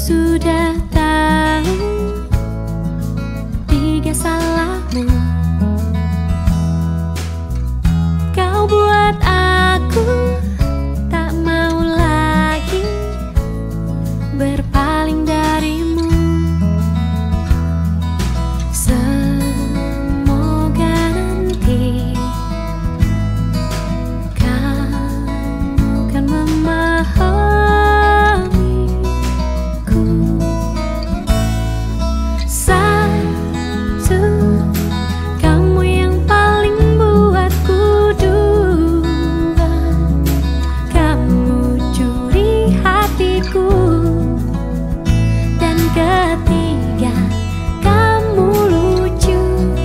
sudah tahu tiga salahmu. Kau buat aku tak mau lagi berpaling darimu. Semoga nanti kamu kan memahamiku. Satu, kamu yang paling buatku. Dua, kamu curi hatiku. Dan ketiga, kamu lucu.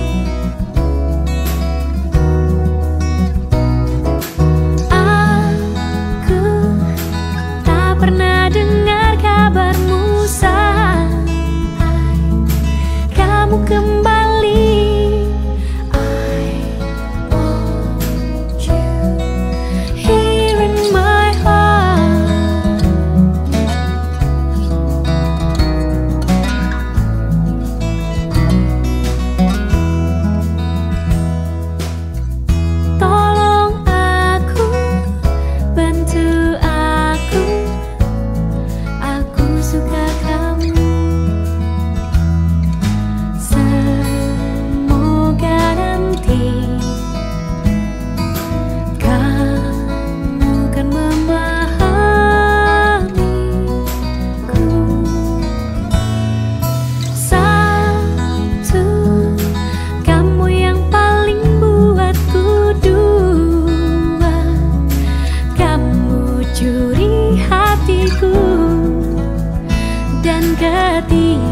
Aku tak pernah dengar kabarmu sampai kamu kembali. I want you here in my heart. Tolong aku, bantu aku suka kamu. Semoga nanti kamu kan memahamiku. Satu, kamu yang paling buatku. Dua, kamu curi hatiku. Dan ketiga,